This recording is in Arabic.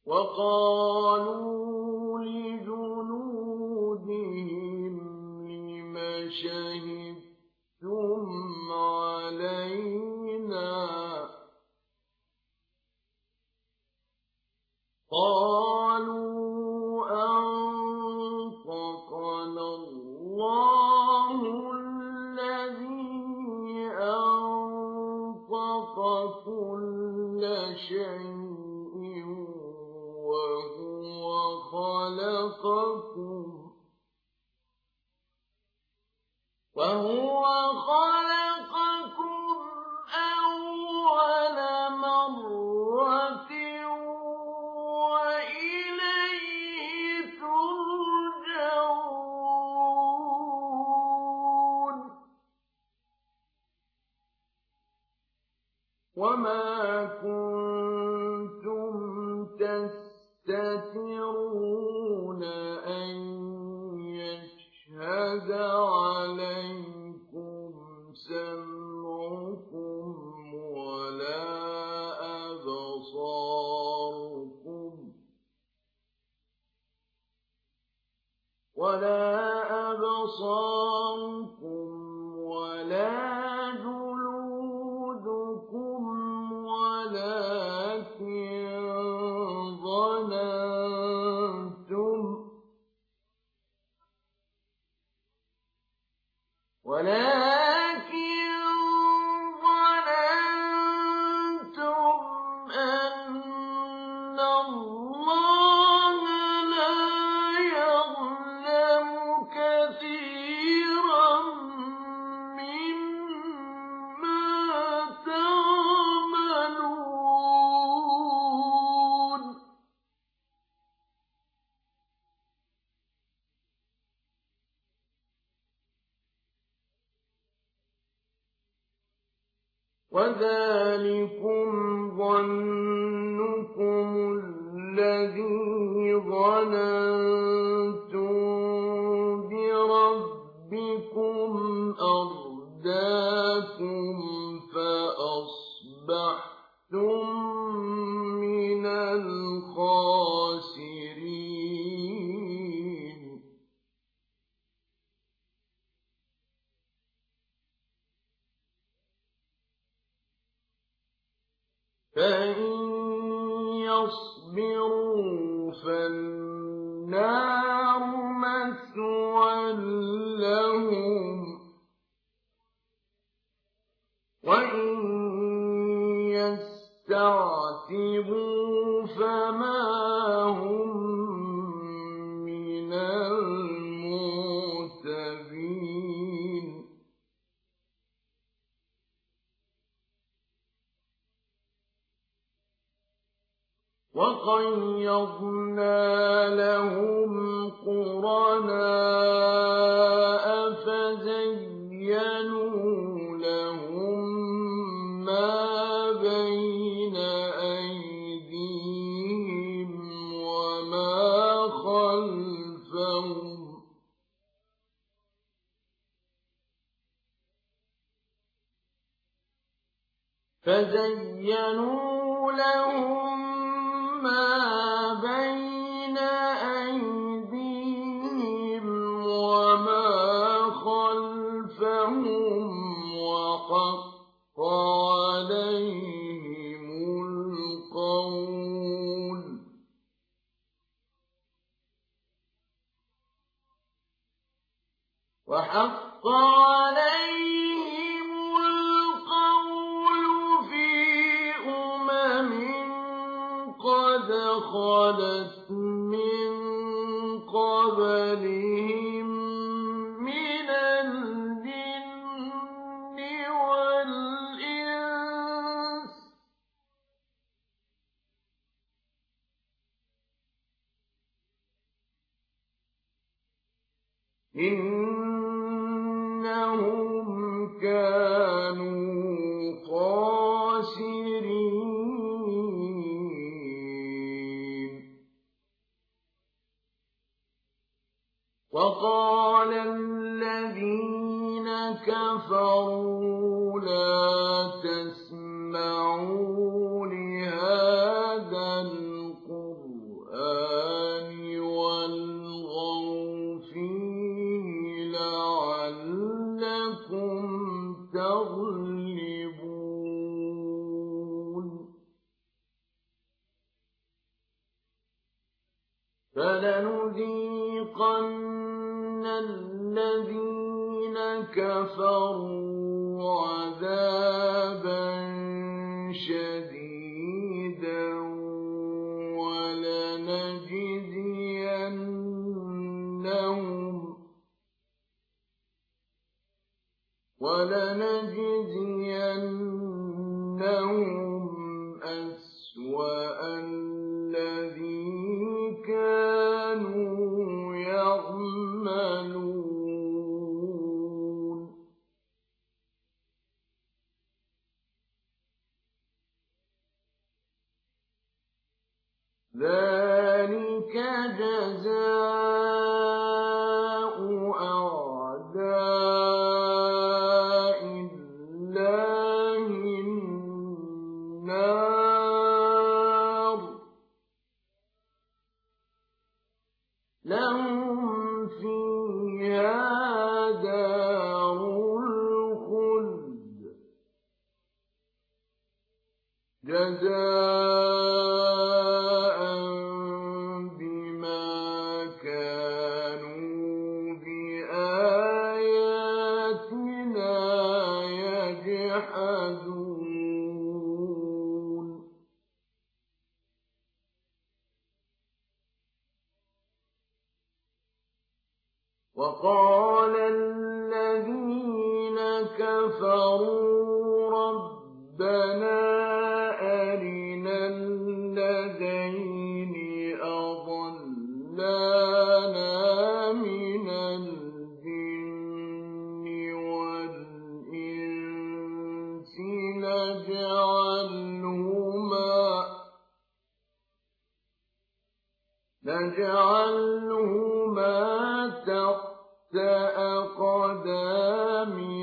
وقالوا لجلودهم لم شهدتم علينا قالوا أنطقنا الله الذي أنطق كل شيء وهو خلقكم أول مرة وإليه ترجعون وما كنتم تستترون أن يشهد عليكم سمعكم ولا أبصاركم ولا جلودكم ولكن ظننتم أن الله لا يعلم كثيرا مما تعملون وذلكم ظنكم الذي ظننتم بربكم أرداكم فأصبحتم من الخاسرين فإن يصبروا فالنار مثوى لهم وإن يستعتبوا فما هم من المعتبين وقيضنا لهم قرناء فزينوا لهم ما بين أيديهم وما خلفهم ما بين أيديهم وما خلفهم وحق عليهم القول في أمم قد خلت من قبلهم من الجن والإنس إنهم كانوا خاسرين وقال الذين كفروا لا تسمعوا لهذا القرآن فلنذيقن الذين كفروا عذابا شديدا ولنجزينهم أسوأ الذي كانوا يعملون ذلك جزاء أعداء الله النار لهم فيها دار الخلد جزاء بما كانوا بآياتنا يجحدون وقال الذين كفروا ربنا أرنا الذين أضلانا من الجن والإنس نجعلهما تحت أقدامنا